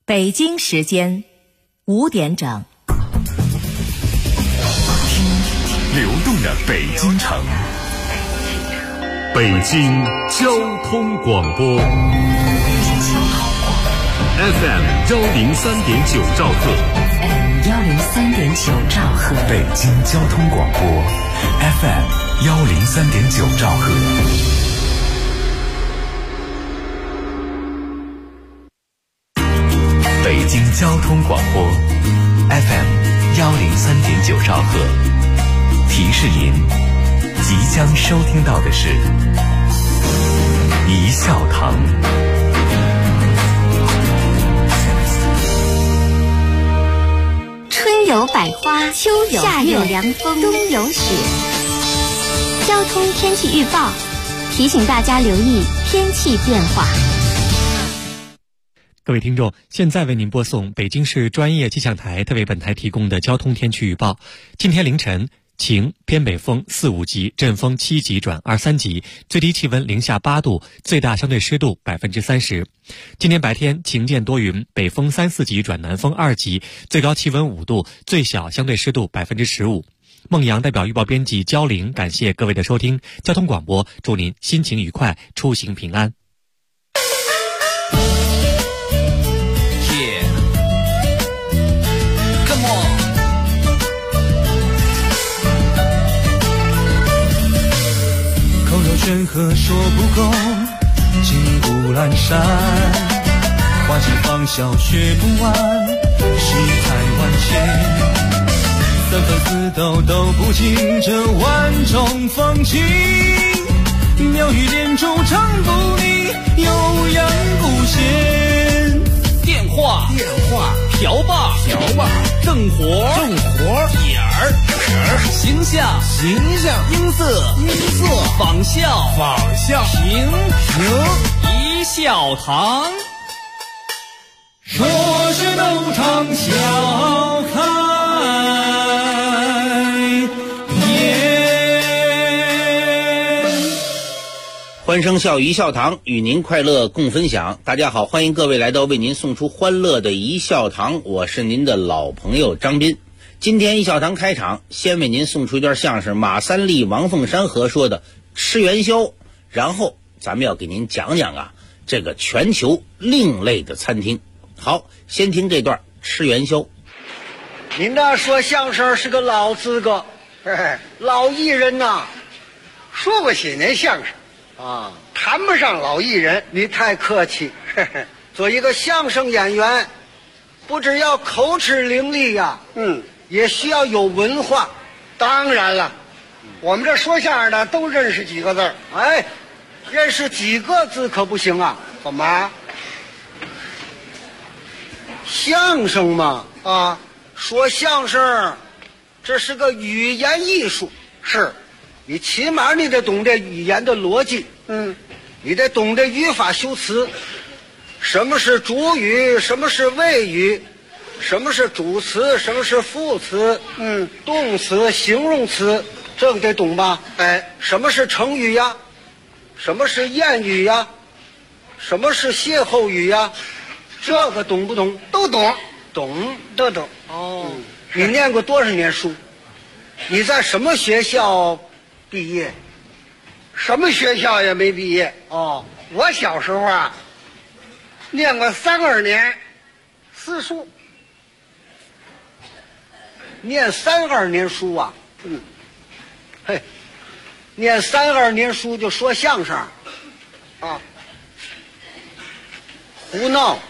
北京时间5点整， 听流动的北京城，北京交通广播 FM 103.9兆赫 103.9兆赫， 北京交通广播 FM 103.9兆赫。北京交通广播 FM 103.9兆赫，提示您即将收听到的是一笑堂。 春有百花，秋有夏有凉风，冬有雪。交通天气预报提醒大家留意天气变化。 各位听众，现在为您播送北京市专业气象台特为本台提供的交通天气预报。今天凌晨晴，偏北风4、5级，阵风7级转2、3级，最低气温零下8度，最大相对湿度30%。今天白天晴间多云，北风3、4级转南风2级，最高气温5度，最小相对湿度15%。孟阳代表预报编辑焦玲，感谢各位的收听。交通广播，祝您心情愉快，出行平安。 山河说不够，金谷阑珊，花季芳笑学不完，世态万千，三分四斗都不尽这万种风情，妙语连珠唱不腻，悠扬不闲。 电话瓢把正活点儿形象音色仿效评一笑堂， 说是都唱笑开颜。 欢声笑语一笑堂，与您快乐共分享。大家好，欢迎各位来到为您送出欢乐的一笑堂，我是您的老朋友张斌。今天一笑堂开场，先为您送出一段相声马三立、王凤山合说的吃元宵，然后咱们要给您讲讲这个全球另类的餐厅。好，先听这段吃元宵。 您那说相声是个老资格，老艺人呐，说过些年相声啊，谈不上老艺人。你太客气，做一个相声演员，不只要口齿伶俐呀，也需要有文化。当然了，我们这说相声的都认识几个字，认识几个字可不行啊。怎么？相声嘛，说相声，这是个语言艺术，是，你起码你得懂这语言的逻辑，你得懂这语法修辞，什么是主语，什么是谓语，什么是主词，什么是副词，动词、形容词，这个得懂吧？什么是成语呀？什么是谚语呀？什么是歇后语呀？这个懂不懂？都懂，都懂。哦，你念过多少年书？你在什么学校毕业？什么学校也没毕业。哦，我小时候念过3、2年私塾。念3、2年书啊，念3、2年书就说相声啊，胡闹，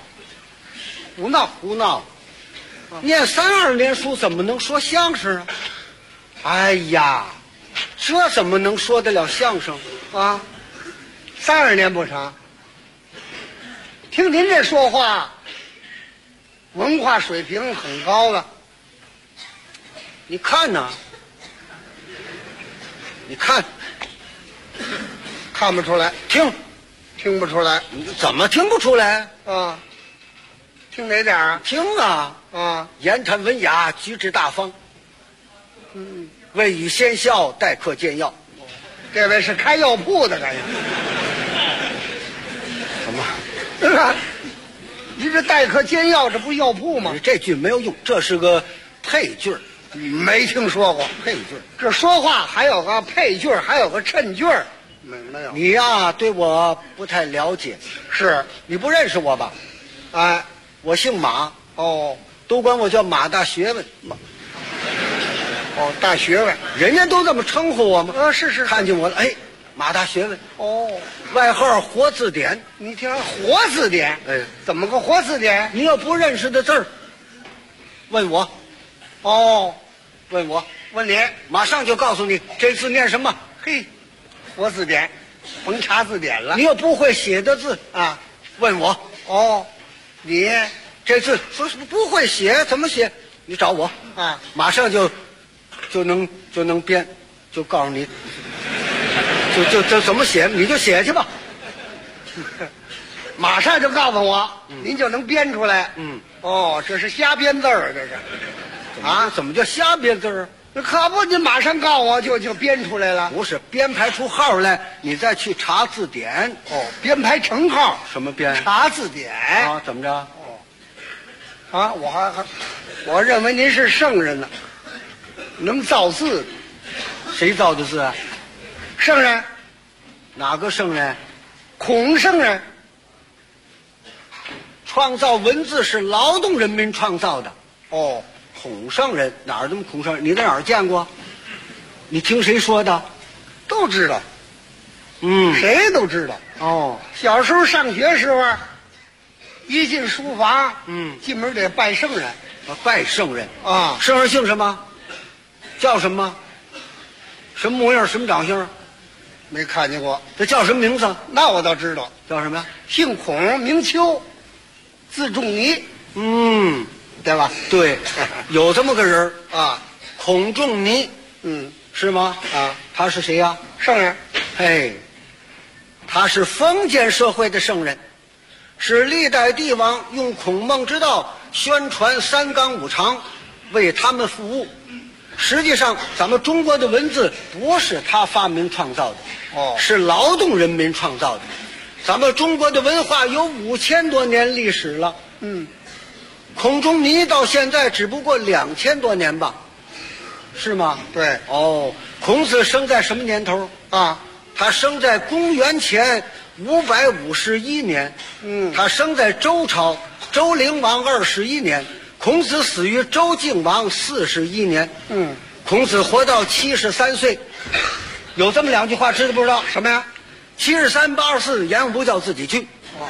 念3、2年书怎么能说相声啊？哎呀，这怎么能说得了相声啊？3、2年不成？听您这说话，文化水平很高了。你看呐，你看不出来，听不出来，你怎么听不出来啊？听哪点啊？听言谈文雅，举止大方，未语先笑，待客见药。这位是开药铺的，感觉怎么？你这这代客煎药，这不是药铺吗？ 这句没有用，这是个配句儿。 没听说过配句儿。 这说话还有个配句儿，还有个衬句儿。没有。 你呀，对我不太了解。 是你不认识我吧？ 哎， 我姓马， 哦都管我叫马大学问。 哦，大学问， 人家都这么称呼我吗？ 是看见我了，哎，马大学问。 哦， 外号活字典。 你听活字典？ 哎， 怎么个活字典？ 你要不认识的字儿，问我。 哦， 问我， 问你， 马上就告诉你这字念什么。 嘿，活字典，甭查字典了。 你要不会写的字啊， 问我。 哦，你这字说什么不会写，怎么写？你找我啊， 马上就能编，就告诉你，就怎么写，你就写去吧。 马上就告诉我，您就能编出来。哦，这是瞎编字儿，这是。 啊，怎么叫瞎编字儿？ 可不，你马上告我就编出来了。 不是编排出号来，你再去查字典。 哦，编排成号。 什么编？ 查字典啊？怎么着？ 哦，啊，我认为您是圣人呢，能造字。 谁造的字啊？ 圣人。 哪个圣人？ 孔圣人。 创造文字是劳动人民创造的。 哦。 孔圣人哪儿这么孔圣人？你在哪儿见过？你听谁说的？ 都知道。谁都知道。 哦， 小时候上学时候，一进书房，进门得拜圣人。 拜圣人啊！ 圣人姓什么？叫什么？什么模样？什么长相？ 没看见过。 这叫什么名字？ 那我倒知道。 叫什么呀？ 姓孔，名丘，字仲尼。对吧？ 对，有这么个人啊， 孔仲尼。是吗？ 啊， 他是谁呀？ 圣人。 嘿，他是封建社会的圣人，是历代帝王用孔孟之道宣传三纲五常，为他们服务。实际上，咱们中国的文字不是他发明创造的，是劳动人民创造的。咱们中国的文化有5000多年历史了。孔仲尼到现在只不过2000多年吧，是吗？ 对。 哦，孔子生在什么年头啊？ 他生在公元前551年。他生在周朝，周灵王21年。孔子死于周敬王41年。孔子活到73岁。有这么2句话，知道不知道？ 什么呀 ？73、84，阎王不叫自己去。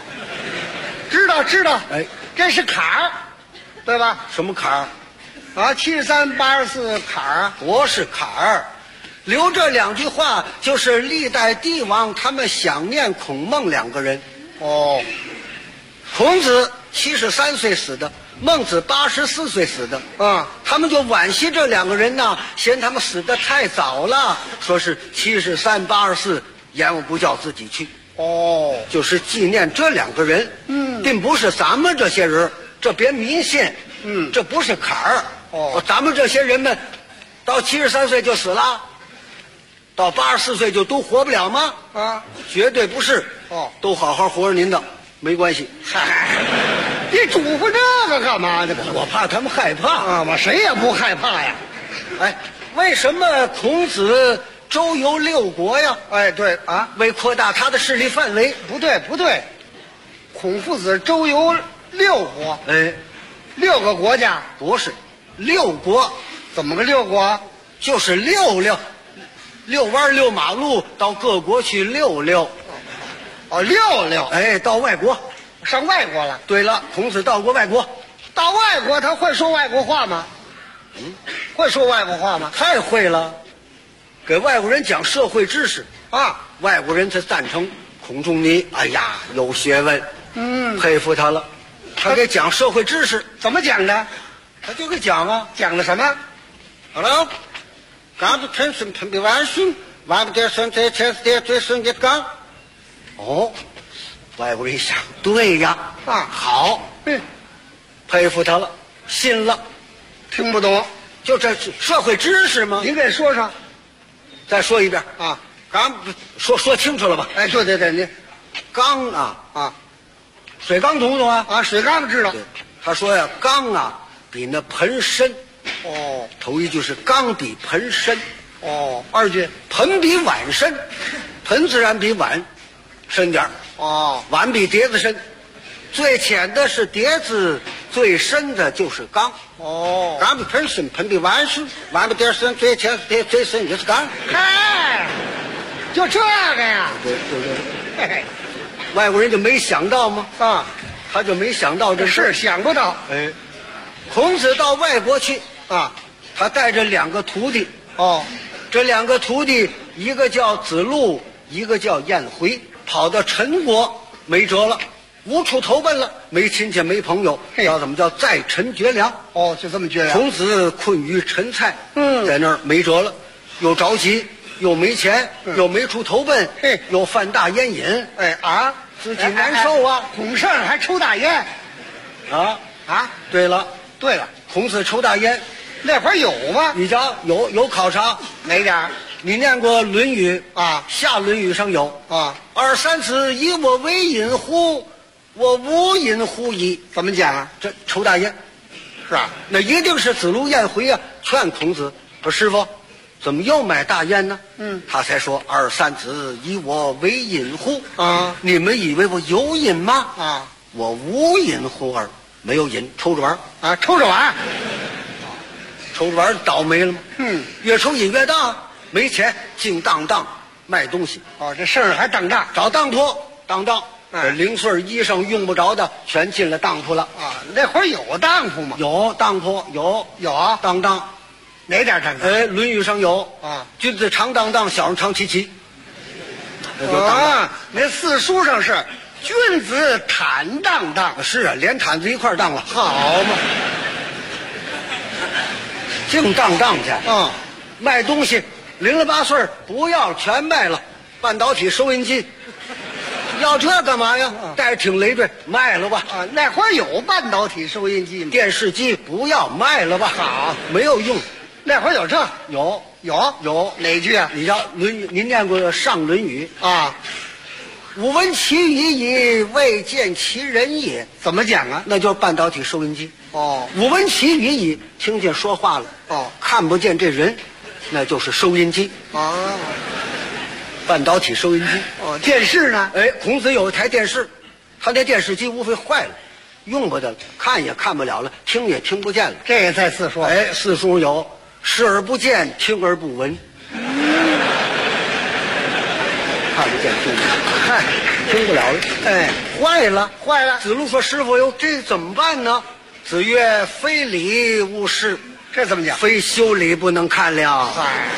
知道。 哎， 这是坎儿。对吧？ 什么坎儿？ 啊，73、84坎儿不是坎儿，留这2句话就是历代帝王他们想念孔孟2个人。孔子73岁死的，孟子84岁死的。他们就惋惜这2个人呢，嫌他们死得太早了，说是73、84，阎王不叫自己去。就是纪念这2个人。并不是咱们这些人。这别迷信，这不是坎儿。咱们这些人们，到73岁就死了，到84岁就都活不了吗？ 啊， 绝对不是。都好好活着您的，没关系。 嗨，你嘱咐这个干嘛呢？ 我怕他们害怕啊！我谁也不害怕呀。 哎，为什么孔子周游6国呀？ 哎，对啊， 为扩大他的势力范围。 不对，孔夫子周游6国。 哎 ，6个国家不是6国。 怎么个6国？ 就是溜弯溜马路，到各国去溜。 溜。 哎，到外国， 上外国了。 对了，孔子到过外国。 到外国他会说外国话吗？会说外国话吗？ 太会了，给外国人讲社会知识啊， 外国人才赞成孔仲尼。哎呀，有学问，佩服他了。他给讲社会知识， 怎么讲的？ 他就给讲啊， 讲了什么？ 好了，刚子陈孙喷的万顺，万不得顺在前世最顺的刚。外国人一想，对呀，好，佩服他了，信了。 听不懂， 就这社会知识吗？ 您给说说， 再说一遍啊！ 刚说清楚了吧？ 哎，对，你刚水缸懂不懂啊？ 啊，水缸知道。 他说呀，缸啊比那盆深。 哦， 头一句是缸比盆深。 哦，二句盆比碗深，盆自然比碗深点儿。 哦， 碗比碟子深，最浅的是碟子，最深的就是缸。 哦， 缸比盆深，盆比碗深，碗比碟深，最浅最深也是缸。 嗨，就这个呀？ 对。 嘿嘿， 外国人就没想到吗？ 啊， 他就没想到这是想不到。 哎，孔子到外国去啊， 他带着2个徒弟。 哦， 这2个徒弟，一个叫子路，一个叫颜回，跑到陈国没辙了，无处投奔了，没亲戚没朋友，叫怎么叫在陈绝粮？ 哦，就这么绝粮。 孔子困于陈蔡，在那儿没辙了，又着急，又没钱，又没处投奔，又犯大烟瘾，自己难受啊。 孔圣还抽大烟， 对了，孔子抽大烟。 那会儿有吗？ 你瞧，有考察哪点？ 你念过《论语》 啊？ 下《论语》上有啊。 二三子以我为饮乎？我无饮乎矣。 怎么讲啊？ 这抽大烟， 是吧？ 那一定是子路颜回啊，劝孔子说：“师傅，怎么又买大烟呢？”他才说：“二三子以我为饮乎？ 啊， 你们以为我有瘾吗？ 啊， 我无饮乎耳，没有瘾，抽着玩啊，抽着玩。” 抽着玩倒霉了吗？越抽瘾越大，没钱净当卖东西。 哦，这事儿还当当， 找当铺当。这零碎衣裳用不着的全进了当铺了啊。那会儿有当铺吗？ 有当铺，有啊，当。 哪点当？ 《论语》上有啊， 君子常当，小人常戚。 那就当。那四书上是君子坦当。 是啊，连毯子一块当了。 好嘛。 净当去，卖东西，0了8岁不要全卖了，半导体收音机，要这干嘛呀？带着挺累赘，卖了吧。 啊，那会儿有半导体收音机吗？ 电视机不要卖了吧。 好， 没有用。 那会儿有这？ 有哪句啊？ 你叫《论语》，您念过上《论语》 啊？ 吾闻其语矣，未见其人也。 怎么讲啊？ 那就是半导体收音机。 哦， 吾闻其语矣，听见说话了。 哦， 看不见这人，那就是收音机。半导体收音机。 哦，电视呢？ 孔子有一台电视，他那电视机无非坏了，用不得了，看也看不了了，听也听不见了。 这也在四书。 四书有视而不见，听而不闻。看不见，听不见，听不了了。坏了。子路说：“师傅哟，这怎么办呢？”子曰：“非礼勿视。” 这怎么讲？ 非修理不能看了。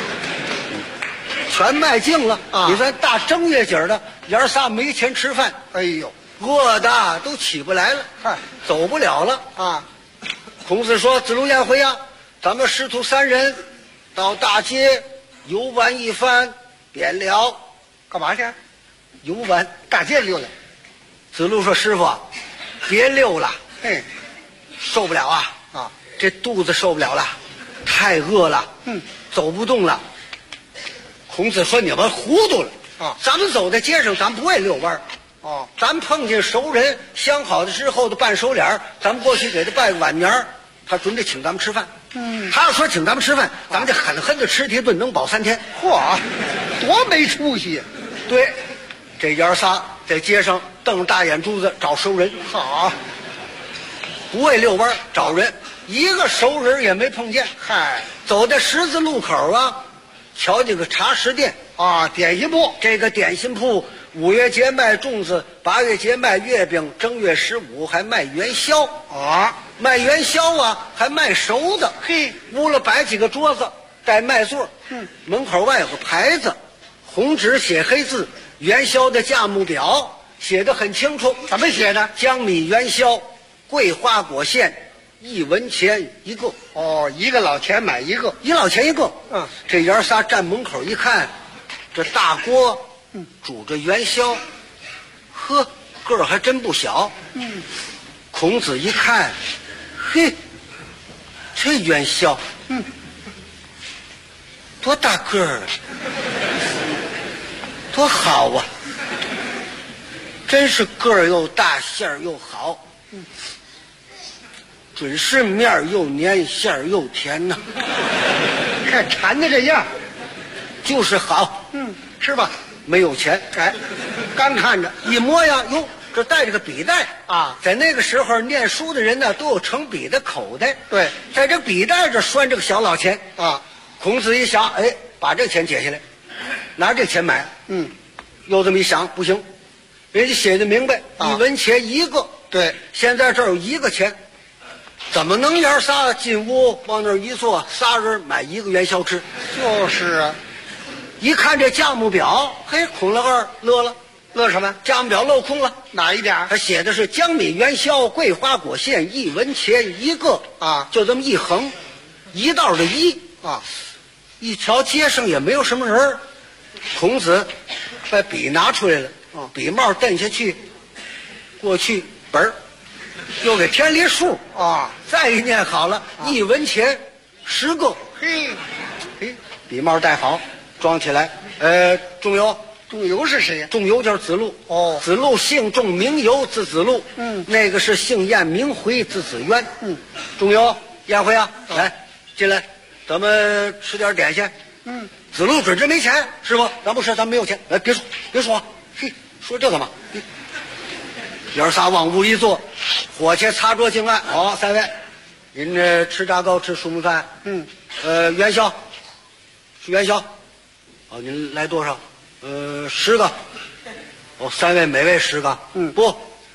全卖净了啊！你说大正月节的，爷儿仨没钱吃饭， 哎呦， 饿的都起不来了，走不了了啊！ 孔子说：“子路颜回呀，咱们师徒3人到大街游玩一番，便了。” 干嘛去？ 游玩， 大街溜达。 子路说：“师傅，别溜了，受不了啊！这肚子受不了了，太饿了，走不动了。”孔子说：“你们糊涂了啊！咱们走在街上，咱不会遛弯儿。咱碰见熟人，相好的之后的办手脸，咱们过去给他拜个晚年，他准得请咱们吃饭。他要说请咱们吃饭，咱们就狠狠的吃一顿，能饱3天。 嚯，多没出息呀！ 对，这爷儿仨在街上瞪大眼珠子找熟人， 好， 不会遛弯找人，一个熟人也没碰见。走在十字路口啊，瞧见个茶食店啊，点心铺。 这个点心铺5月节卖粽子，8月节卖月饼，正月15还卖元宵啊， 卖元宵啊，还卖熟的。屋了摆几个桌子，带麦座。门口外有个牌子，红纸写黑字，元宵的价目表写得很清楚。 怎么写的？ 江米元宵，桂花果馅，1文钱一个。 一个老钱买一个 ，1老钱一个。这爷儿仨站门口一看，这大锅煮着元宵，呵，个儿还真不小。孔子一看，嘿，这元宵，多大个儿啊，多好啊！ 真是个儿又大，馅儿又好。准是面儿又黏，馅儿又甜呐。 看馋的这样， 就是好。 吃吧。 没有钱， 哎，刚看着一摸呀，哟，这带着个笔袋啊。 在那个时候，念书的人呢都有盛笔的口袋。 对， 在这笔袋这拴着个小老钱啊。 孔子一想，哎，把这钱解下来，拿这钱买。又这么一想，不行，人家写的明白，1文钱一个。 对， 现在这儿有1个钱，怎么能爷仨进屋往那儿一坐，3人买1个元宵吃？ 就是啊。 一看这价目表，嘿，孔老二乐了。 乐什么？ 价目表镂空了， 哪一点？ 他写的是江米元宵、桂花果馅1文钱1个啊， 就这么一横，一道的一啊。 一条街上也没有什么人，孔子把笔拿出来了，笔帽蹬下去，过去本儿，又给添了一数啊， 再一念好了，1文钱10个， 嘿， 笔帽戴好，装起来。仲由。 仲由是谁呀？ 仲由就是子路。 哦， 子路姓仲名由，字子路。那个是姓晏名回，字子渊。仲由，晏回啊，来进来，咱们吃点点心。子路准是没钱，师傅，咱不吃，咱没有钱。来，别说，嘿，说这干嘛？爷儿仨往屋一坐，伙计擦桌敬案。好，3位，您这吃炸糕，吃熟米饭。元宵，是元宵。哦，您来多少？10个。哦，3位每位10个。不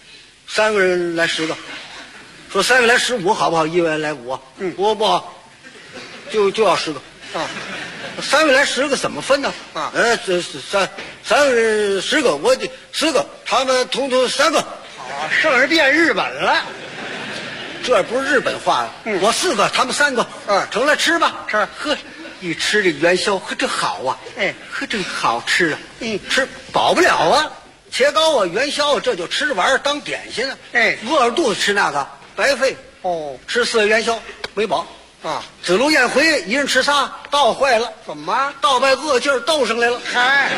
，3个人来10个。说3位来15好不好？1位来5。不好，就要10个。啊，3位来10个怎么分呢？啊，这三位10个，我得10个，他们统统3个。 好，剩下变日本了。 这不是日本话。我4个，他们3个。成了，吃吧。 吃。 呵。一吃这元宵，呵，这好啊！呵，这好吃啊！吃饱不了啊，切糕啊，元宵啊，这就吃着玩意儿当点心啊！饿着肚子吃那个白费哦。 吃4个元宵没饱啊！子路晏回一人吃仨，倒坏了。 怎么？ 倒把饿劲儿斗上来了。 嗨，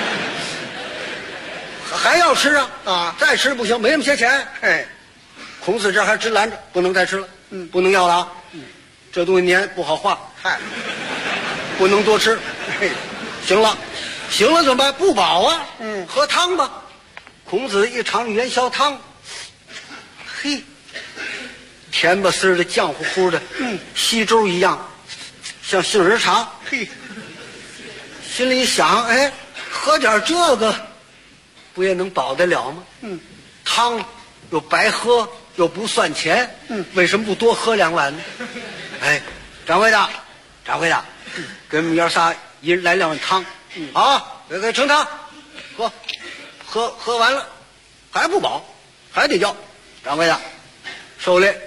还要吃啊！ 啊， 再吃不行，没那么些钱。孔子这还直拦着，不能再吃了。不能要了啊！这东西黏不好化。 嗨。 不能多吃，行了怎么办？不饱啊，喝汤吧。孔子一尝元宵汤，嘿，甜吧丝的，酱乎乎的，稀粥一样，像杏仁茶。 嘿， 心里一想，哎，喝点这个，不也能饱得了吗？汤又白喝，又不算钱，为什么不多喝2碗呢？哎，掌柜的。给我们爷仨一人来2碗汤，给盛汤，喝完了还不饱，还得要。掌柜的，受累，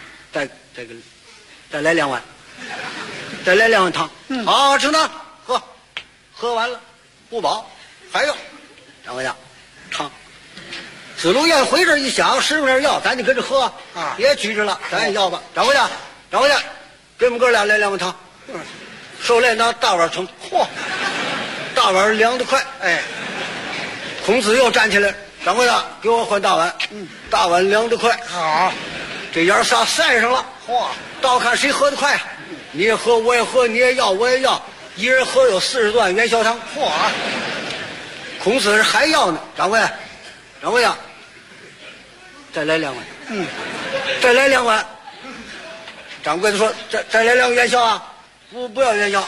再来2碗，再来2碗汤。好，盛汤，喝完了不饱还要。掌柜的，汤。子路晏回这一想，师傅那要，咱就跟着喝啊，别拘着了，咱也要吧。掌柜的，给我们哥俩来2碗汤。受累拿大碗盛，大碗凉得快。孔子又站起来，掌柜的，给我换大碗。大碗凉得快。 好， 这爷仨赛上了。倒看谁喝得快。你也喝，我也喝，你也要，我也要，一人喝有40多碗元宵汤。孔子还要呢，掌柜的，再来2碗。再来2碗。掌柜的说：“再来2个元宵啊！不要元宵，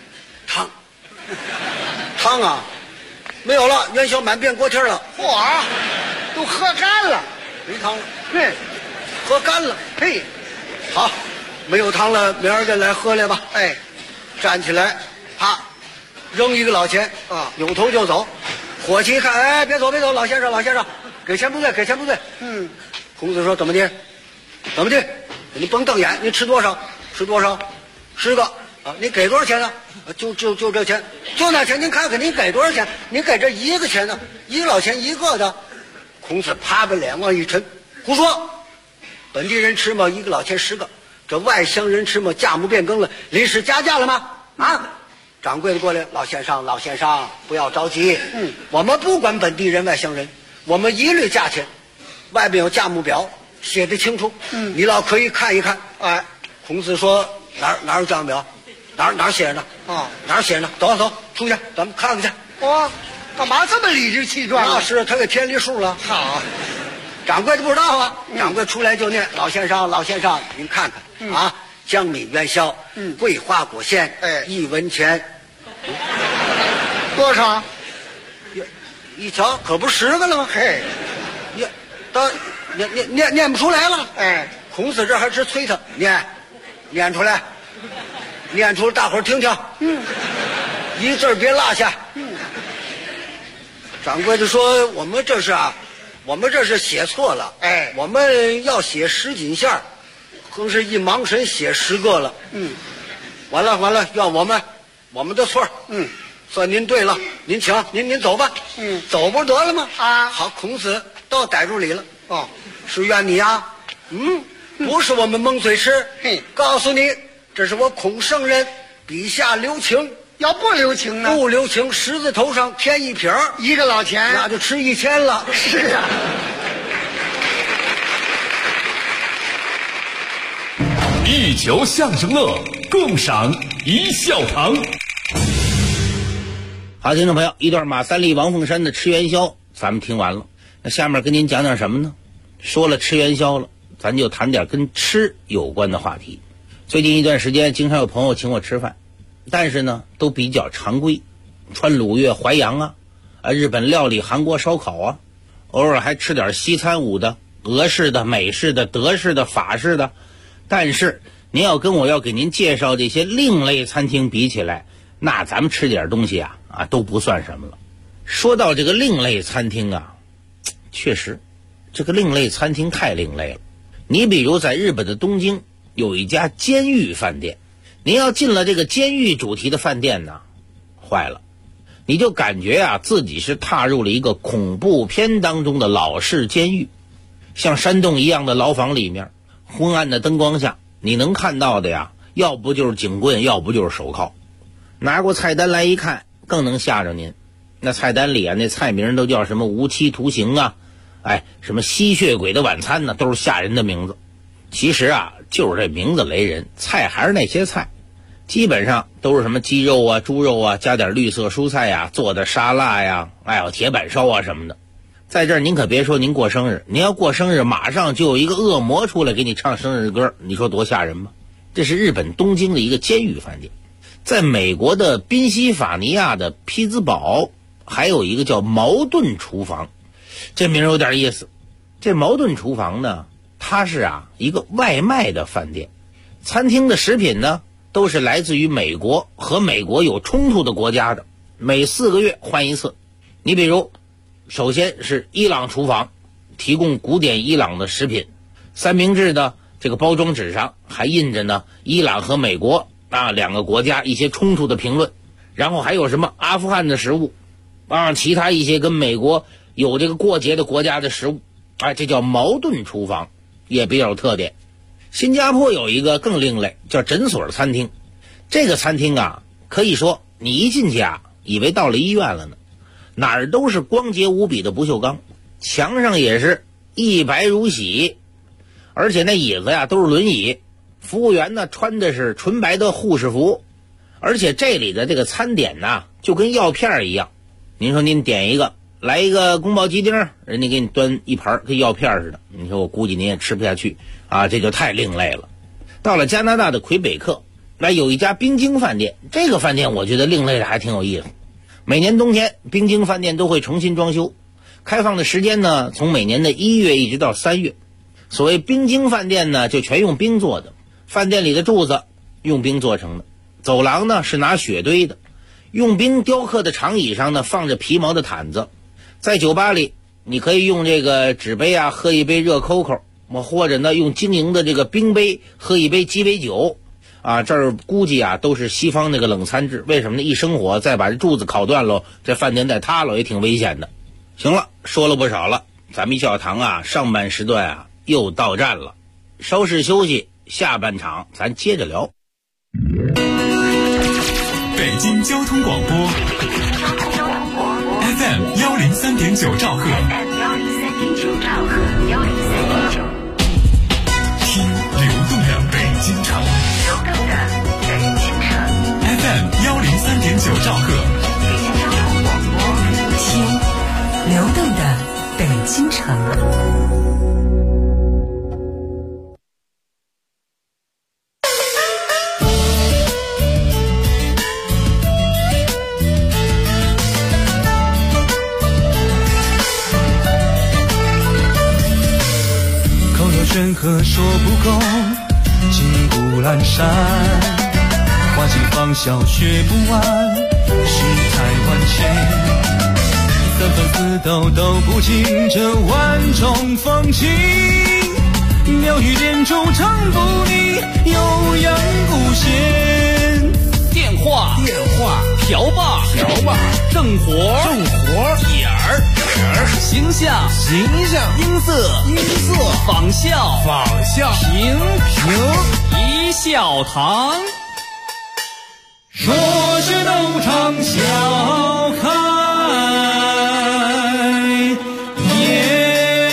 汤啊，没有了，元宵满遍锅贴了。 都喝干了， 没汤了。喝干了。好，没有汤了，明儿个来喝来吧。站起来，啪，扔1个老钱啊，扭头就走。伙计一看，别走，老先生，给钱不对。孔子说：怎么的？你甭瞪眼，你吃多少？10个啊！你给多少钱呢？就这钱，就那钱。您看看，您给多少钱？您给这1个钱呢？1个老钱1个的。孔子啪把脸往一沉，胡说！本地人吃嘛，1个老钱10个，这外乡人吃嘛，价目变更了，临时加价了吗？掌柜的过来，老先生，不要着急，我们不管本地人外乡人， 我们一律价钱，外边有价目表写得清楚，你老可以看一看。哎，孔子说哪有价目表？哪写着呢？啊，哪写着呢？走走，出去，咱们看看去。 哇，干嘛这么理直气壮？ 那是他给添里数了。 好， 掌柜的不知道啊，掌柜出来就念：老先生，您看看啊，江米元宵，桂花果馅，1文钱， 多少？ 一瞧可不10个了吗？ 嘿， 念不出来了。 哎， 孔子这还是催他念出来，念出大伙儿听听。一字别落下。掌柜的说：“我们这是写错了。哎，我们要写10锦线，更是一忙神写10个了。完了，要我们的错。算您对了，您请，您走吧。走不得了吗？啊，好，孔子都逮住理了。哦，是怨你啊？不是我们蒙嘴吃。告诉你，这是我孔圣人笔下留情。 要不留情呢？ 不留情，十字头上添1撇 ，1个老钱， 那就吃1000了。 是啊。 一球相声乐，共赏一笑堂。 好，听众朋友，一段马三立、王凤山的吃元宵，咱们听完了。那下面跟您讲点什么呢？说了吃元宵了，咱就谈点跟吃有关的话题。最近一段时间，经常有朋友请我吃饭。但是呢，都比较常规，川鲁粤淮扬啊，日本料理、韩国烧烤啊，偶尔还吃点西餐舞的，俄式的、美式的、德式的、法式的。但是您要跟我要给您介绍这些另类餐厅比起来，那咱们吃点东西啊都不算什么了。说到这个另类餐厅啊，确实，这个另类餐厅太另类了。你比如在日本的东京有一家监狱饭店。您要进了这个监狱主题的饭店呢，坏了，你就感觉自己是踏入了一个恐怖片当中的老式监狱，像山洞一样的牢房里面，昏暗的灯光下，你能看到的要不就是警棍，要不就是手铐。拿过菜单来一看，更能吓着您。那菜单里那菜名都叫什么无期徒刑啊，什么吸血鬼的晚餐呢，都是吓人的名字。其实就是这名字雷人，菜还是那些菜。基本上都是什么鸡肉啊、猪肉啊，加点绿色蔬菜呀，做的沙拉呀，铁板烧啊什么的。在这儿您可别说您过生日，您要过生日，马上就有一个恶魔出来给你唱生日歌，你说多吓人吧？这是日本东京的一个监狱饭店。在美国的宾夕法尼亚的匹兹堡，还有一个叫矛盾厨房，这名有点意思。这矛盾厨房呢，它是一个外卖的饭店，餐厅的食品呢都是来自于美国和美国有冲突的国家的，每4个月换一次。你比如，首先是伊朗厨房，提供古典伊朗的食品，三明治的这个包装纸上还印着呢伊朗和美国2个国家一些冲突的评论。然后还有什么阿富汗的食物其他一些跟美国有这个过节的国家的食物这叫矛盾厨房，也比较有特点。新加坡有一个更另类，叫诊所餐厅。这个餐厅可以说你一进去以为到了医院了呢，哪儿都是光洁无比的不锈钢，墙上也是一白如洗，而且那椅子都是轮椅，服务员呢穿的是纯白的护士服，而且这里的这个餐点就跟药片一样。您说您点一个，来一个宫保鸡丁，人家给你端一盘跟药片似的，你说我估计您也吃不下去这就太另类了。到了加拿大的魁北克，有一家冰晶饭店，这个饭店我觉得另类的还挺有意思。每年冬天冰晶饭店都会重新装修，开放的时间呢从每年的1月一直到3月。所谓冰晶饭店呢就全用冰做的，饭店里的柱子用冰做成的，走廊呢是拿雪堆的，用冰雕刻的长椅上呢放着皮毛的毯子。在酒吧里你可以用这个纸杯喝一杯热 COCO，或者呢用晶莹的这个冰杯喝一杯鸡尾酒这儿估计都是西方那个冷餐制。为什么呢？一生火再把这柱子烤断了，这饭店再塌了也挺危险的。行了，说了不少了，咱们一小堂上半时段又到站了，稍事休息，下半场咱接着聊。 北京交通广播 FM 103.9兆赫。 任何说不够，金谷阑珊，花季芳笑学不完，世态万千，三分四斗都不尽这万种风情，妙语连珠唱不腻，悠扬无限。 电话瓢把正活点儿形象音色仿效评一笑堂。 说是斗场笑开颜。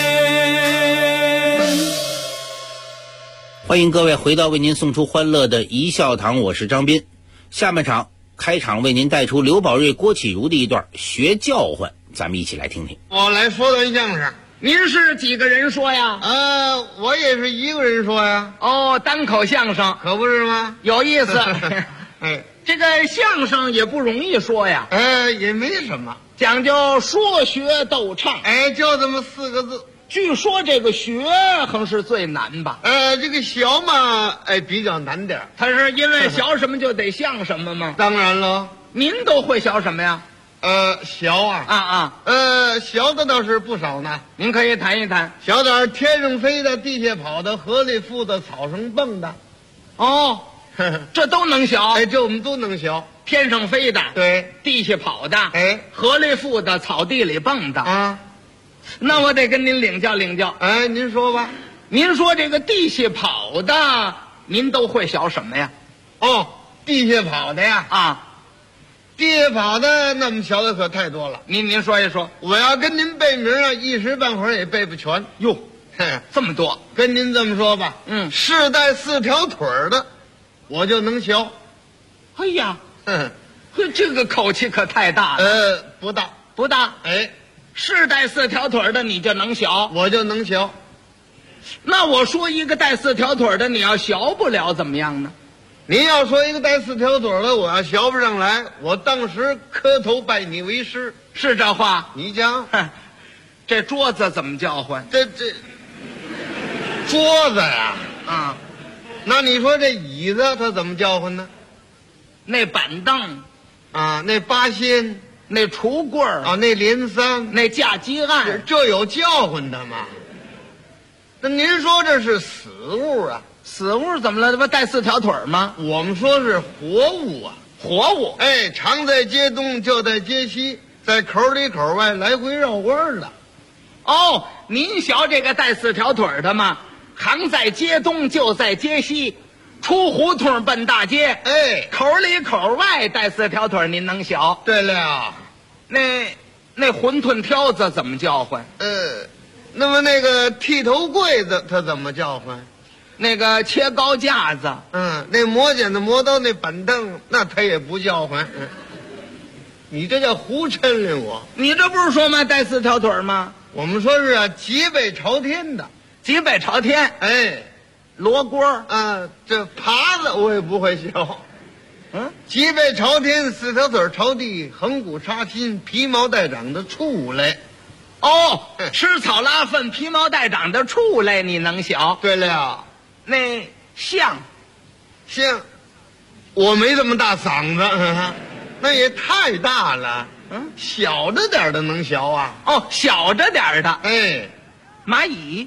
欢迎各位回到为您送出欢乐的一笑堂，我是张斌。下半场开场为您带出刘宝瑞、郭启儒的一段学叫唤，咱们一起来听听。 我来说段相声。 您是几个人说呀？ 我也是一个人说呀。 哦，单口相声可不是吗？ 有意思。 哎， 这个相声也不容易说呀。 也没什么， 讲究说学逗唱。 就这么4个字。 据说这个学横是最难吧？ 这个学嘛，比较难点。 他是因为学什么就得像什么吗？ 当然了。 您都会学什么呀？ 学啊。学的倒是不少呢。 您可以谈一谈。 学点天上飞的、地下跑的、河里浮的、草上蹦的。 哦，这都能学。 这我们都能学。 天上飞的， 对； 地下跑的，河里浮的，草地里蹦的啊。 那我得跟您领教领教。 您说吧。 您说这个地下跑的，您都会学什么呀？ 地下跑的呀。地下跑的那么学的可太多了。 您说一说。 我要跟您背名啊，一时半会儿也背不全。 哟，这么多。 跟您这么说吧，是带4条腿的，我就能学。 哎呀，这个口气可太大了。 不大。 是带4条腿的你就能学， 我就能学。 那我说一个带4条腿的，你要学不了怎么样呢？ 您要说一个带4条腿的，我要学不上来，我当时磕头拜你为师。 是这话？ 你讲。 这桌子怎么叫唤？ 这桌子呀。那你说这椅子它怎么叫唤呢？ 那板凳那八仙， 那橱柜那连三， 那架机案， 这有叫唤的吗？那您说这是死物啊？ 死物怎么了？这不带4条腿吗？ 我们说是活物啊。 活物。 常在街东，就在街西，在口里口外来回绕弯的。 您学这个带4条腿的吗？行在街东，就在街西，出胡同奔大街。口里口外带4条腿，您能学？ 对了。 那馄饨挑子怎么叫唤？ 那么那个剃头柜子它怎么叫唤？ 那个切糕架子， 那磨剪子、磨刀、那板凳，那它也不叫唤。你这叫胡抻了我。 你这不是说吗？带4条腿吗？ 我们说是脊背朝天的。 脊背朝天。罗锅这耙子我也不会学。脊背朝天，4条腿朝地，横骨插心，皮毛带长的畜类。 吃草拉粪，皮毛带长的畜类你能学？ 对了。 那象， 我没这么大嗓子，那也太大了。小着点的能学啊。 小着点的。蚂蚁。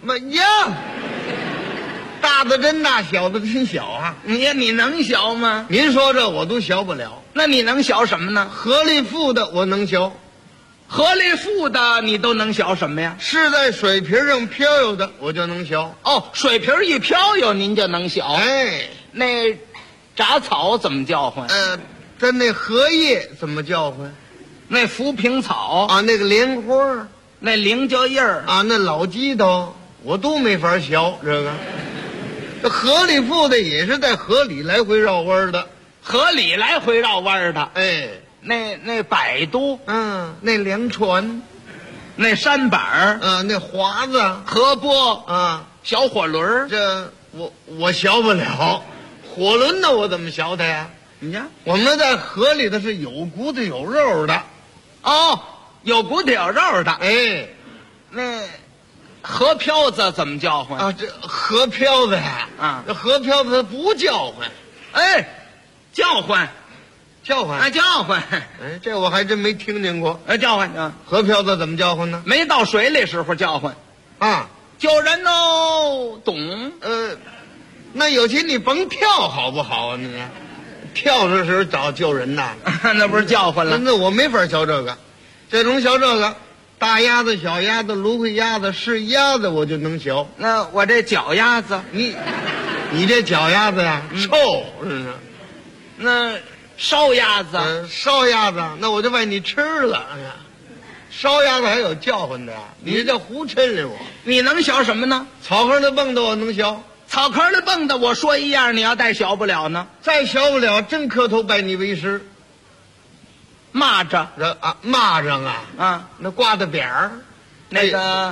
大的真大，小的真小啊。 你能学吗？ 您说这我都学不了。 那你能学什么呢？ 河里浮的我能学。 河里浮的你都能学什么呀？ 是在水瓶上飘悠的我就能学。 水瓶一飘悠您就能学。那杂草怎么叫唤？ 在那荷叶怎么叫唤？ 那浮萍草那个莲花， 那菱角叶那老鸡头我都没法学。这个这河里浮的也是在河里来回绕弯的。 河里来回绕弯的。 哎， 那摆渡， 那凉船， 那舢板那划子、 河波啊， 小火轮， 这我学不了。火轮呢，我怎么学它呀？ 你看， 我们在河里头是有骨头有肉的。 哦，有骨头有肉的。 哎， 那河漂子怎么叫唤啊？这河漂子呀，这河漂子它不叫唤。 哎，叫唤， 叫唤， 啊，叫唤。 哎，这我还真没听见过。 叫唤啊！ 河漂子怎么叫唤呢？ 没到水里时候叫唤， 啊， 救人哦，懂？ 那有些你甭跳好不好啊？你跳的时候找救人呐， 那不是叫唤了？ 那我没法学这个，这能学这个。大鸭子、小鸭子、芦荟鸭子是鸭子，我就能学。 那我这脚丫子， 你这脚丫子呀，臭是不是？ 那烧鸭子， 烧鸭子，那我就为你吃了。哎呀，烧鸭子还有叫唤的呀？你这胡抻了我。 你能学什么呢？ 草坑的蹦的我能学， 草坑的蹦的我说一样，你要再学不了呢？ 再学不了，真磕头拜你为师。 蚂蚱， 蚂蚱啊，那挂的扁儿， 那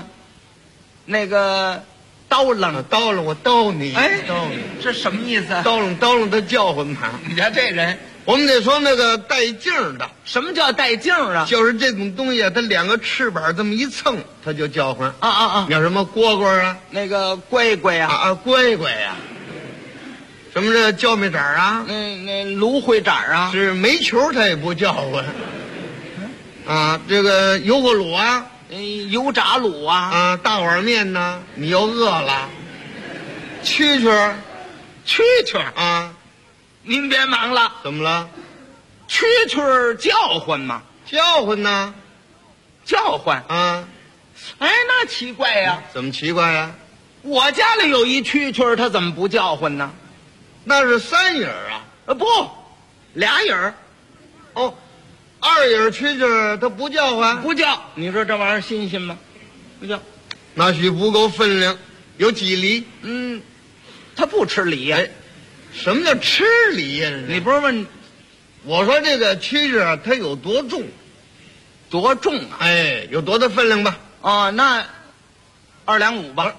个刀楞， 我刀你， 哎， 刀你， 这什么意思？ 刀楞他叫唤他。 你看这人， 我们得说那个带劲的。 什么叫带劲啊？ 就是这种东西啊，它两个翅膀这么一蹭，它就叫唤。叫什么蝈蝈啊？ 那个龟龟啊， 龟龟啊。什么这叫没盏啊？ 那芦荟盏啊？ 是煤球，它也不叫唤。啊，这个油锅卤啊， 油炸卤啊， 大碗面呢，你又饿了。蛐蛐啊， 您别忙了。 怎么了？ 蛐蛐叫唤吗？ 叫唤呢？ 叫唤啊！ 哎，那奇怪呀！ 怎么奇怪呀？ 我家里有一蛐蛐，它怎么不叫唤呢？ 那是三影啊！ 不，俩影儿。 哦，二影蛐蛐它不叫唤？ 不叫。你说这玩意儿新鲜吗？不叫。 那许不够分量，有几厘？ 它不吃梨呀。 什么叫吃梨呀？ 你不是问？ 我说这个蛐蛐啊，它有多重？ 多重啊？ 哎，有多大分量吧？ 哦，那2两5吧。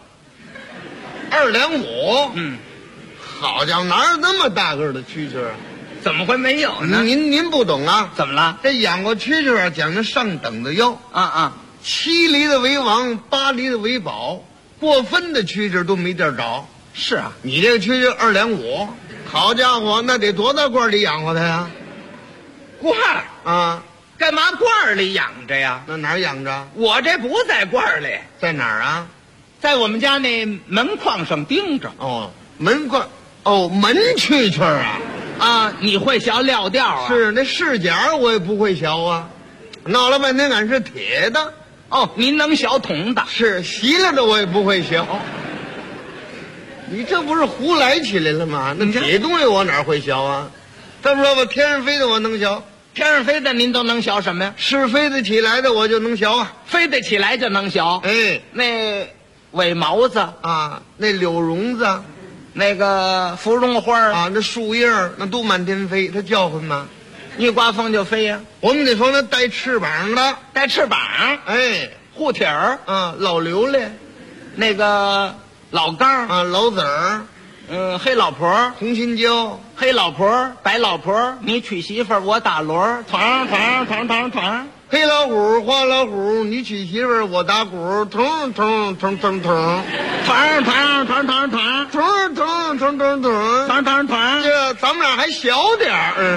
2两5？好家伙，哪有那么大个的蛐蛐啊？ 怎么会没有呢？ 您不懂啊？ 怎么了？ 这养过蛐蛐啊，讲究上等的要7厘的为王，8厘的为宝，过分的蛐蛐都没地儿找。 是啊， 你这个蛐蛐2两5，好家伙，那得多大罐里养活它呀？ 罐儿啊？ 干嘛罐里养着呀？ 那哪儿养着？ 我这不在罐里， 在哪儿啊？ 在我们家那门框上钉着。 哦，门框。哦，门蛐蛐啊！ 你会学撂调啊？ 是，那饰甲我也不会学啊，闹了半天俺是铁的。 哦，您能学铜的？ 是，锡了的我也不会学。你这不是胡来起来了吗？那铁东西我哪会学啊？这么说吧，天上飞的我能学， 天上飞的您都能学什么呀？ 是飞得起来的我就能学啊， 飞得起来就能学。 哎， 那尾毛子啊，那柳绒子。 那个芙蓉花啊，那树叶那都满天飞，它叫唤吗？ 一刮风就飞呀。 我们得说那带翅膀的， 带翅膀， 哎， 护体儿老榴莲， 那个老缸老子儿， 黑老婆， 红心椒， 黑老婆，白老婆，你娶媳妇儿我打锣，团团团团团。 黑老虎，花老虎，你娶媳妇儿我打鼓，咚咚咚咚咚， 团团团团团， 咚咚咚咚咚， 团团团。 这咱们俩还小点儿，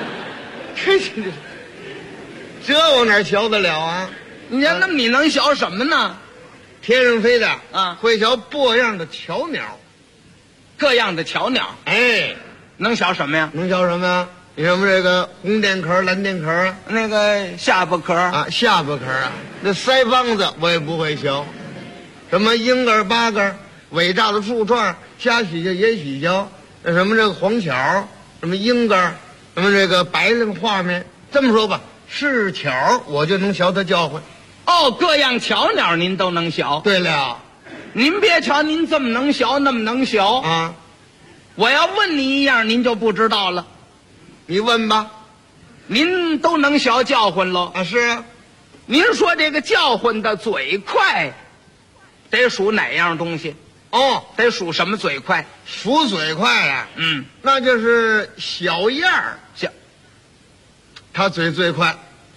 这我哪学得了啊？ 你看，那你能学什么呢？ 天上飞的会学各样的巧鸟， 各样的巧鸟。 哎， 能学什么呀？ 能学什么呀？你什么这个红点壳、蓝点壳， 那个下巴壳下巴壳那腮帮子我也不会学，什么鹰儿、八个、尾炸的树串、虾许就也许教，那什么这个黄巧、什么鹰儿、什么这个白绫画面，这么说吧，是巧我就能学它叫唤。 哦，各样巧鸟您都能学。 对了， 您别瞧您这么能学，那么能学啊！ 我要问你一样，您就不知道了。 你问吧， 您都能学叫唤喽？ 是啊， 您说这个叫唤的嘴快，得数哪样东西？ 哦， 得数什么嘴快？ 数嘴快呀、那就是小燕儿，他嘴最快。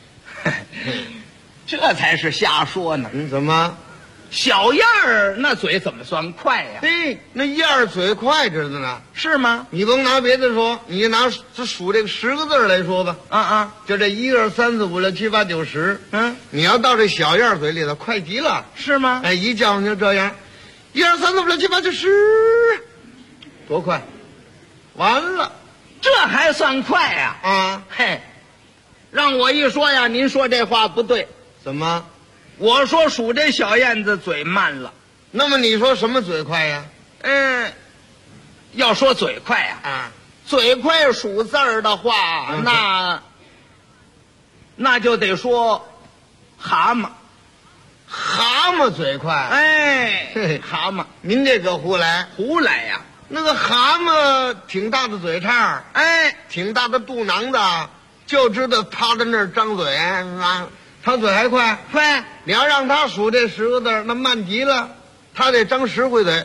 这才是瞎说呢。 怎么？ 小燕儿那嘴怎么算快呀？ 那燕儿嘴快知道呢？ 是吗？ 你甭拿别的说，你拿数这个10个字来说吧。就这1、2、3、4、5、6、7、8、9、10。你要到这小燕儿嘴里头，快极了。 是吗？ 哎，一叫唤就这样，1、2、3、4、5、6、7、8、9、10，多快！完了， 这还算快呀？嘿，让我一说呀，您说这话不对。 怎么？ 我说数这小燕子嘴慢了。 那么你说什么嘴快呀？ 要说嘴快呀，嘴快数字儿的话，那就得说蛤蟆。 蛤蟆嘴快？ 蛤蟆， 您这个胡来呀！ 那个蛤蟆挺大的嘴叉，挺大的肚囊子，就知道趴在那儿张嘴啊。他嘴还快？你要让他数这10个字，那慢极了，他得张10回嘴。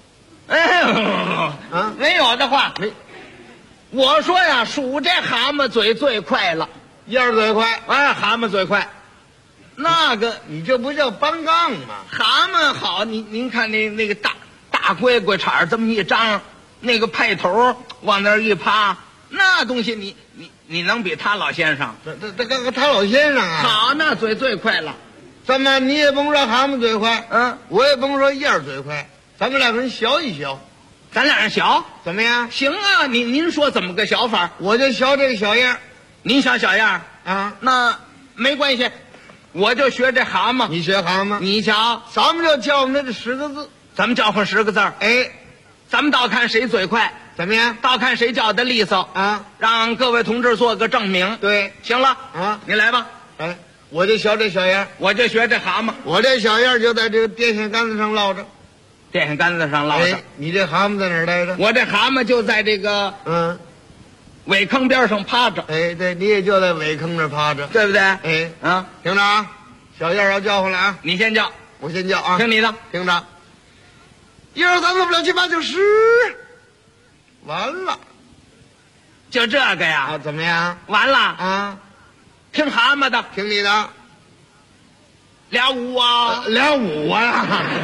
没有的话，我说呀，数这蛤蟆嘴最快了， 燕儿嘴快， 蛤蟆嘴快。那个你这不叫搬杠吗？ 蛤蟆好，您看那个大龟龟叉这么一张，那个派头往那儿一趴，那东西你能比他老先生？ 他老先生啊， 好，那嘴最快了。 咱们你也甭说蛤蟆嘴快，我也甭说燕儿嘴快，咱们两个人学一学。 咱俩人学怎么样？ 行啊，您说怎么个学法？ 我就学这个小燕儿， 您学小燕儿那没关系，我就学这蛤蟆。 你学蛤蟆， 你瞧， 咱们就叫唤这10个字， 咱们叫唤10个字。咱们倒看谁嘴快。 怎么样？ 倒看谁叫的利索让各位同志做个证明。 对， 行了你来吧。 我就学这小燕儿， 我就学这蛤蟆。 我这小燕儿就在这个电线杆子上落着。 电线杆子上落着。 你这蛤蟆在哪儿待着？ 我这蛤蟆就在这个苇坑边上趴着。 对，你也就在苇坑那儿趴着， 对不对？ 听着啊，小燕儿要叫唤了啊， 你先叫， 我先叫啊， 听你的， 听着，1、2、3、4、5、6、7、8、9、10，完了， 就这个呀？ 怎么样？ 完了听蛤蟆的， 听你的 ，2、5啊 ，2、5啊。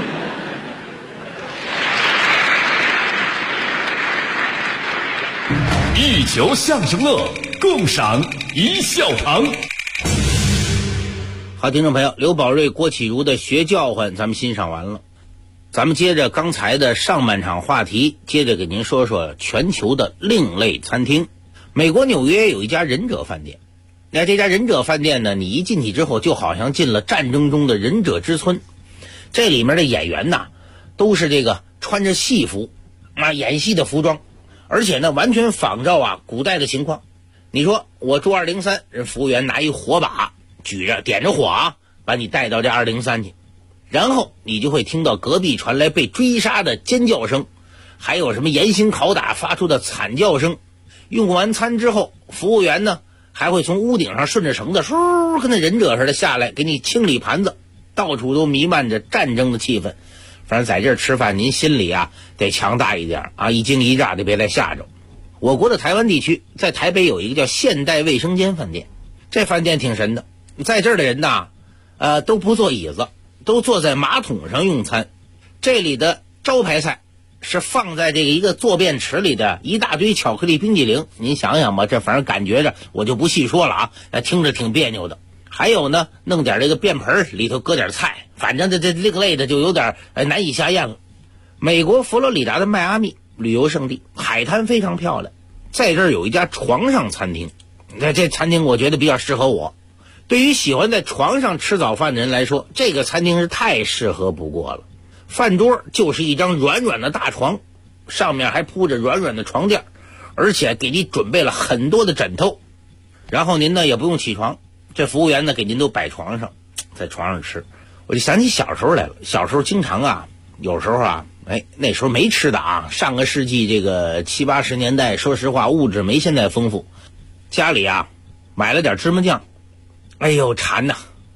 一球相声乐，共赏一笑堂。 好，听众朋友，刘宝瑞、郭启儒的学叫唤咱们欣赏完了，咱们接着刚才的上半场话题，接着给您说说全球的另类餐厅。美国纽约有一家忍者饭店，那这家忍者饭店呢，你一进去之后就好像进了战争中的忍者之村。这里面的演员呐，都是这个穿着戏服演戏的服装，而且呢完全仿照古代的情况。你说我住203，人服务员拿一火把举着点着火把你带到这203去，然后你就会听到隔壁传来被追杀的尖叫声，还有什么严刑拷打发出的惨叫声。用完餐之后，服务员呢还会从屋顶上顺着绳子嗖跟那忍者似的下来给你清理盘子，到处都弥漫着战争的气氛。反正在这儿吃饭，您心里得强大一点一惊一乍的别再吓着。我国的台湾地区，在台北有一个叫现代卫生间饭店，这饭店挺神的，在这儿的人都不坐椅子，都坐在马桶上用餐。这里的招牌菜是放在这个一个坐便池里的一大堆巧克力冰激凌，您想想吧，这反正感觉着我就不细说了听着挺别扭的。还有呢，弄点这个便盆里头搁点菜，反正这另类的就有点难以下咽了。美国佛罗里达的迈阿密旅游胜地，海滩非常漂亮，在这儿有一家床上餐厅，这餐厅我觉得比较适合我。对于喜欢在床上吃早饭的人来说，这个餐厅是太适合不过了。饭桌就是一张软软的大床，上面还铺着软软的床垫，而且给你准备了很多的枕头。然后您呢也不用起床，这服务员呢给您都摆床上，在床上吃。我就想起小时候来了，小时候经常有时候那时候没吃的上个世纪这个70、80年代，说实话物质没现在丰富，家里买了点芝麻酱，哎呦馋呐，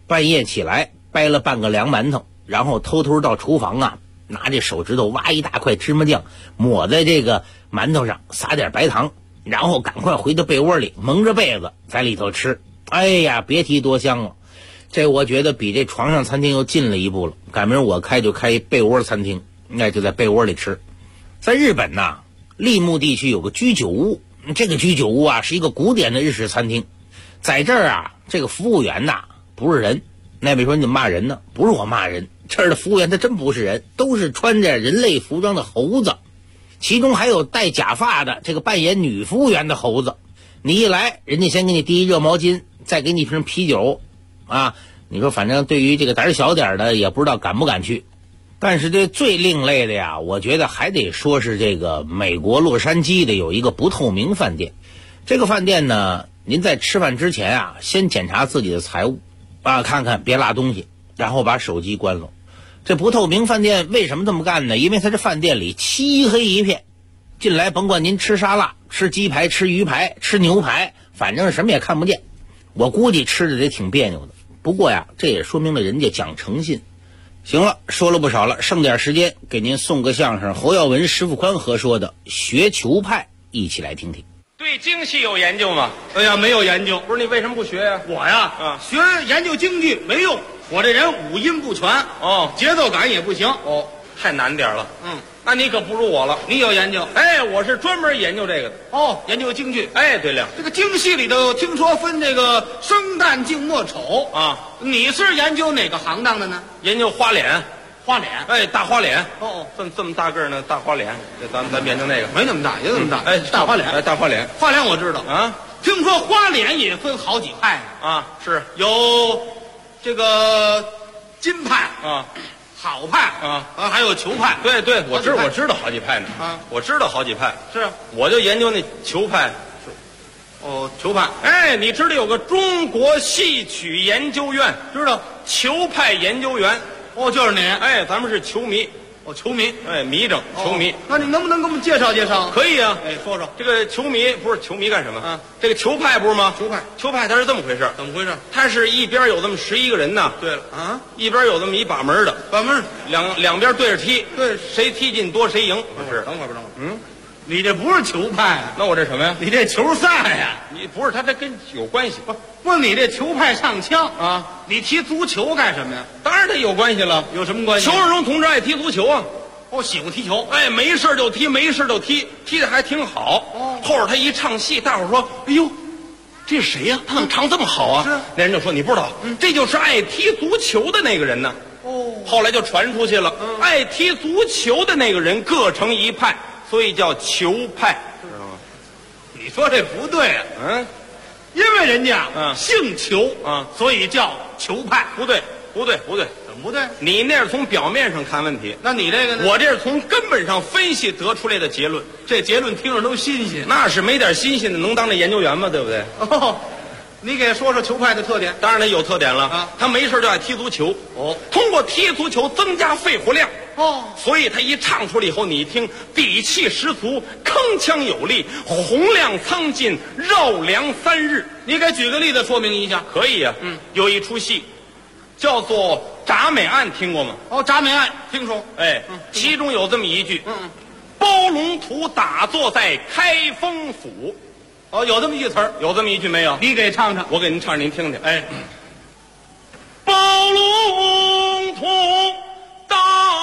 半夜起来掰了半个凉馒头，然后偷偷到厨房啊，拿这手指头挖一大块芝麻酱，抹在这个馒头上，撒点白糖，然后赶快回到被窝里，蒙着被子在里头吃。哎呀，别提多香了。这我觉得比这床上餐厅又近了一步了。赶明儿我开就开一被窝餐厅，那就在被窝里吃。在日本呐，立木地区有个居酒屋，这个居酒屋啊是一个古典的日式餐厅。在这儿啊，这个服务员呐不是人。那位说你怎么骂人呢？不是我骂人，这儿的服务员他真不是人，都是穿着人类服装的猴子，其中还有戴假发的这个扮演女服务员的猴子。你一来，人家先给你递一热毛巾，再给你一瓶啤酒啊，你说反正对于这个胆小点的也不知道敢不敢去。但是这最另类的呀，我觉得还得说是这个美国洛杉矶的有一个不透明饭店。这个饭店呢，您在吃饭之前啊，先检查自己的财物啊，看看别落东西，然后把手机关了。这不透明饭店为什么这么干呢？因为它这饭店里漆黑一片，进来甭管您吃沙拉、吃鸡排、吃鱼排、吃牛排，反正什么也看不见。我估计吃的得挺别扭的。不过呀，这也说明了人家讲诚信。行了，说了不少了，剩点时间给您送个相声，侯耀文、石富宽合说的《学球派》，一起来听听。 对京戏有研究吗？ 哎呀，没有研究。 不是，你为什么不学呀？ 我呀，学研究京剧没用，我这人五音不全，节奏感也不行， 太难点了。那你可不如我了。 你有研究？ 哎，我是专门研究这个的。 研究京剧。 哎，对了， 这个京戏里头听说分这个生旦净末丑啊， 你是研究哪个行当的呢？ 研究花脸。 花脸， 哎，大花脸， 这么大个呢，大花脸， 咱研究那个， 没那么大，也那么大，大花脸， 大花脸， 花脸我知道啊。听说花脸也分好几派啊，是有这个金派啊， 好派啊，还有球派。 对，我知道好几派呢啊，我知道好几派， 是， 我就研究那球派。 球派， 哎，你知道有个中国戏曲研究院， 知道球派研究员。 就是你， 哎，咱们是球迷， 球迷， 哎，迷症，球迷。 那你能不能给我们介绍介绍？ 可以啊， 哎，说说这个球迷不是球迷干什么？这个球派不是吗？球派它是这么回事。 怎么回事？ 它是一边有这么11个人呢。 对了啊， 一边有这么一把门的，两边对着踢， 对， 谁踢进多谁赢。 不是，等会儿，你这不是球派啊？ 那我这什么呀？ 你这球赛呀？ 你不是，他这跟有关系。 不是你这球派上枪啊？ 你踢足球干什么呀？ 当然他有关系了。 有什么关系？ 裘世荣同志爱踢足球啊。 喜欢踢球。 哎，没事就踢，没事就踢，踢得还挺好。后边他一唱戏，大伙说：“哎呦，这是谁呀？他怎么唱这么好啊？” 是。 那人就说：“你不知道，这就是爱踢足球的那个人呢。”后来就传出去了，爱踢足球的那个人各成一派。所以叫球派，知道吗？ 你说这不对啊！因为人家姓裘所以叫球派。 不对， 怎么不对？ 你那是从表面上看问题， 那你这个呢？ 我这是从根本上分析得出来的结论。 这结论听着都新鲜。 那是没点新鲜的，能当这研究员吗？对不对？ 你给说说球派的特点。 当然他有特点了啊！他没事就爱踢足球。通过踢足球增加肺活量。所以他一唱出来以后，你一听底气十足，铿锵有力，洪亮苍劲，绕梁3日。 你给举个例子说明一下。 可以啊。有一出戏叫做《铡美案》，听过吗？ 铡美案听说。 哎，其中有这么一句：包龙图打坐在开封府。 有这么一句词儿， 有这么一句没有？ 你给唱唱， 我给您唱，您听听。 哎， 包龙图打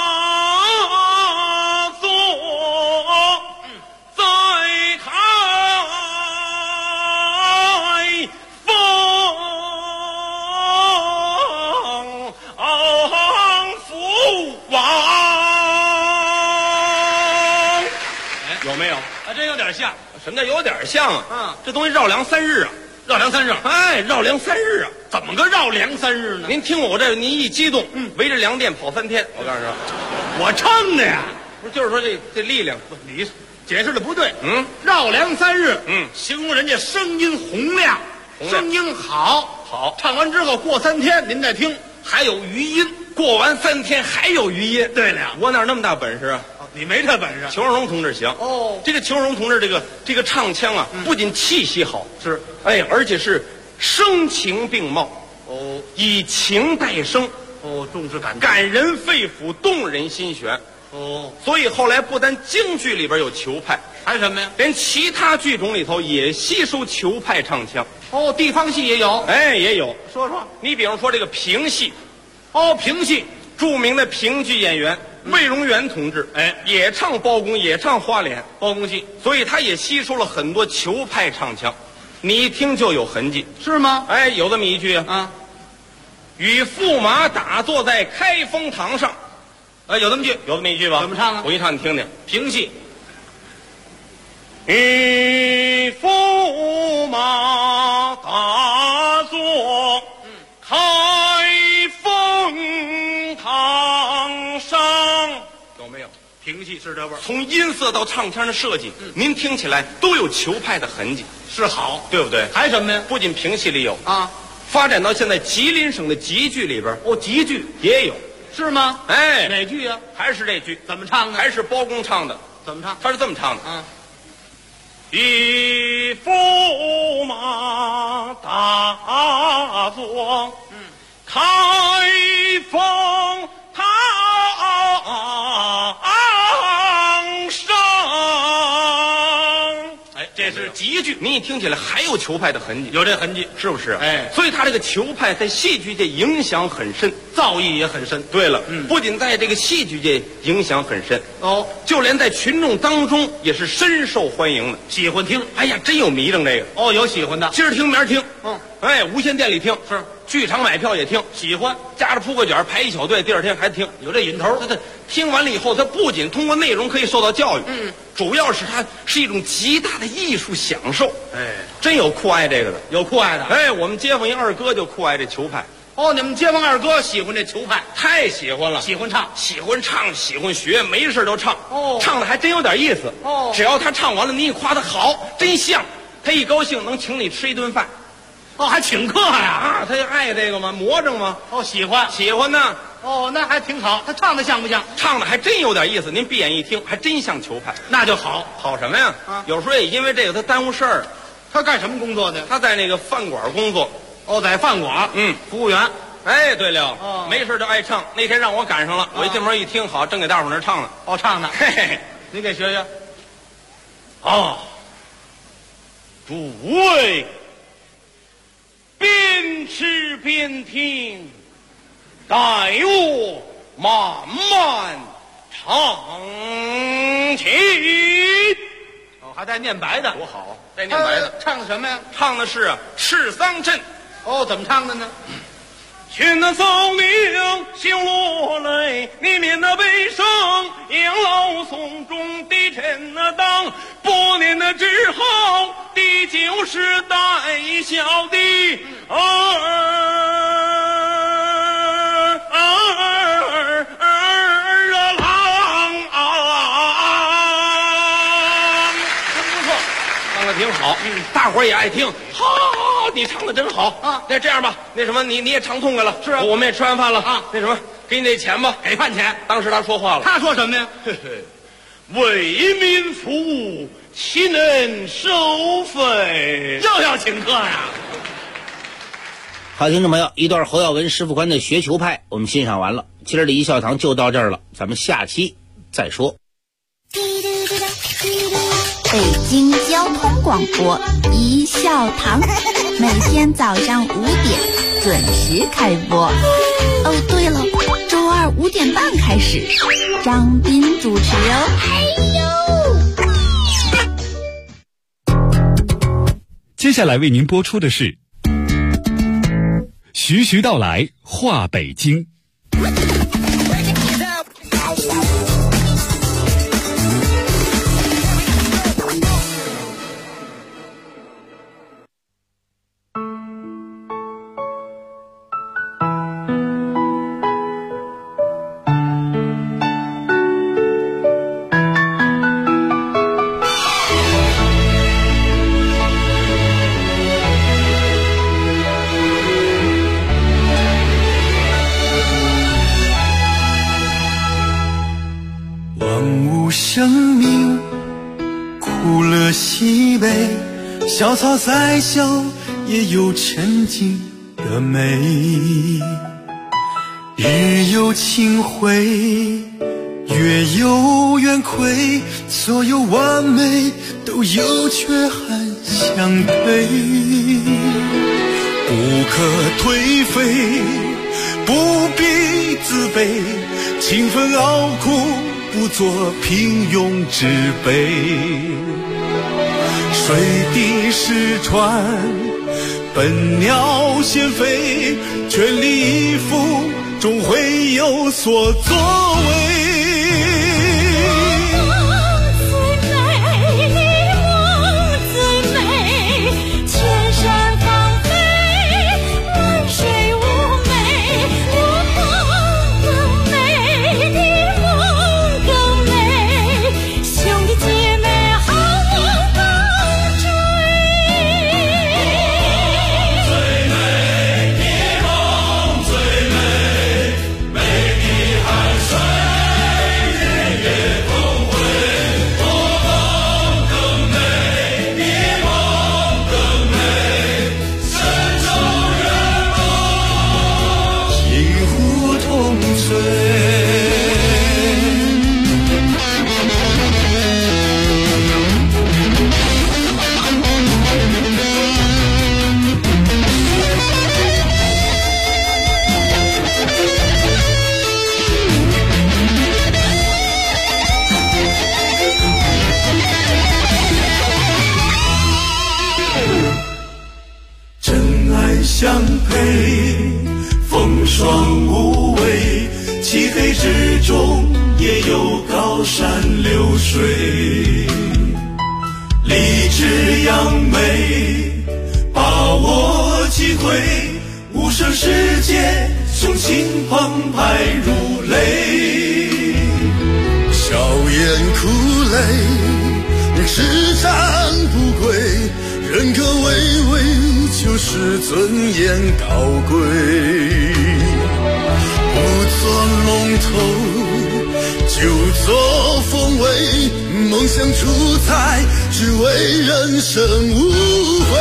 坐在开封府王，有没有？ 真有点像。 什么叫有点像啊？这东西绕梁3日啊！ 绕梁3日， 哎，绕梁3日啊！ 怎么个绕梁3日呢？ 您听我这，您一激动，围着粮店跑3天。我告诉你， 我撑的呀！ 不是，就是说这力量， 你解释的不对。绕梁3日，形容人家声音洪亮，声音好，唱完之后过3天，您再听还有余音， 过完3天还有余音。 对了， 我哪那么大本事啊？ 你没这本事。 裘世荣同志行。这个裘世荣同志这个唱腔啊，不仅气息好， 是， 哎，而且是声情并茂。 哦，以情代声。 哦，重视感情， 感人肺腑，动人心弦。 哦， 所以后来不但京剧里边有球派， 还什么呀？ 连其他剧种里头也吸收球派唱腔。 哦，地方戏也有。 哎，也有。 说说， 你比如说这个评戏。 哦，评戏， 著名的评剧演员魏荣元同志，哎，也唱包公，也唱花脸， 包公戏， 所以他也吸收了很多球派唱腔，你一听就有痕迹， 是吗？ 哎，有这么一句啊，与驸马打坐在开封堂上， 有这么句， 有这么一句吧？ 怎么唱啊？ 我一唱你听听， 评戏， 与驸马打坐，开封堂上，有没有？ 评戏是这味儿。 从音色到唱腔的设计，您听起来都有球派的痕迹， 是好， 对不对？ 还什么呀？ 不仅评戏里有啊， 发展到现在吉林省的集剧里边， 集剧也有， 是吗？ 哎， 哪句呀？ 还是这句， 怎么唱呢？ 还是包公唱的， 怎么唱？ 他是这么唱的啊。 与驸马打坐，开封堂上。哎，这是集剧，您一听起来还有球派的痕迹， 有这痕迹， 是不是？ 哎， 所以他这个球派在戏剧界影响很深， 造诣也很深。 对了，不仅在这个戏剧界影响很深， 哦， 就连在群众当中也是深受欢迎的， 喜欢听。 哎呀，真有迷瞪这个。 哦，有喜欢的， 今儿听明儿听，哎，无线电里听， 是剧场买票也听， 喜欢， 夹着铺个卷排一小队，第二天还听， 有这瘾头。 他听完了以后，他不仅通过内容可以受到教育，主要是它是一种极大的艺术享受。 哎， 真有酷爱这个的， 有酷爱的。 哎，我们街坊一二哥就酷爱这球派。 哦，你们街坊二哥喜欢这球派， 太喜欢了， 喜欢唱， 喜欢学，没事都唱。 哦， 唱的还真有点意思。 哦， 只要他唱完了，你一夸他好，真像，他一高兴能请你吃一顿饭。 哦，还请客呀？ 啊，他就爱这个吗？魔怔吗？ 哦，喜欢呢。 哦，那还挺好。他唱的像不像？ 唱的还真有点意思。您闭眼一听，还真像球派。 那就好。 好什么呀？啊，有时候也因为这个他耽误事儿。 他干什么工作的？ 他在那个饭馆工作。 哦，在饭馆。服务员。 哎，对了，没事就爱唱。那天让我赶上了，我一进门一听，好，正给大伙儿那唱呢。 哦，唱呢。 嘿嘿， 您给学学。 啊，诸位，边吃边听，待我慢慢唱起。 哦，还带念白的， 多好！带念白的， 唱的什么呀？ 唱的是赤桑镇。 哦，怎么唱的呢？ 劝那扫灵行落泪，你免那悲伤，养老送终的臣那当，不念那之后的就是带孝的儿郎。真不错，唱的挺好，大伙儿也爱听。好，你唱的真好啊！那这样吧，那什么，你也唱痛快了， 是啊， 我们也吃完饭了啊。那什么，给你这钱吧， 给饭钱。 当时他说话了， 他说什么呀？ 为民服务，岂能收费？ 又要请客呀！ 好，听众朋友，一段侯耀文、石富宽的学球派，我们欣赏完了。今儿的一笑堂就到这儿了，咱们下期再说。 北京交通广播一笑堂，每天早上5点准时开播。哦，对了，周二5点半开始，张斌主持哦。 接下来为您播出的是徐徐道来话北京。 生命苦乐喜悲，小草再小也有沉静的的美，日有清辉，月有圆亏，所有完美都有缺憾相配，不可颓废，不必自卑，勤奋熬苦，不做平庸之辈。水滴石穿，笨鸟先飞，全力以赴，终会有所作为。相配，风霜无畏，漆黑之中也有高山流水，立志扬眉，把握机会，无声世界，雄心澎湃如雷，笑颜哭泪，叱咤不归，人格巍巍，就是尊严高贵，不做龙头，就做凤尾，梦想出彩，只为人生无悔。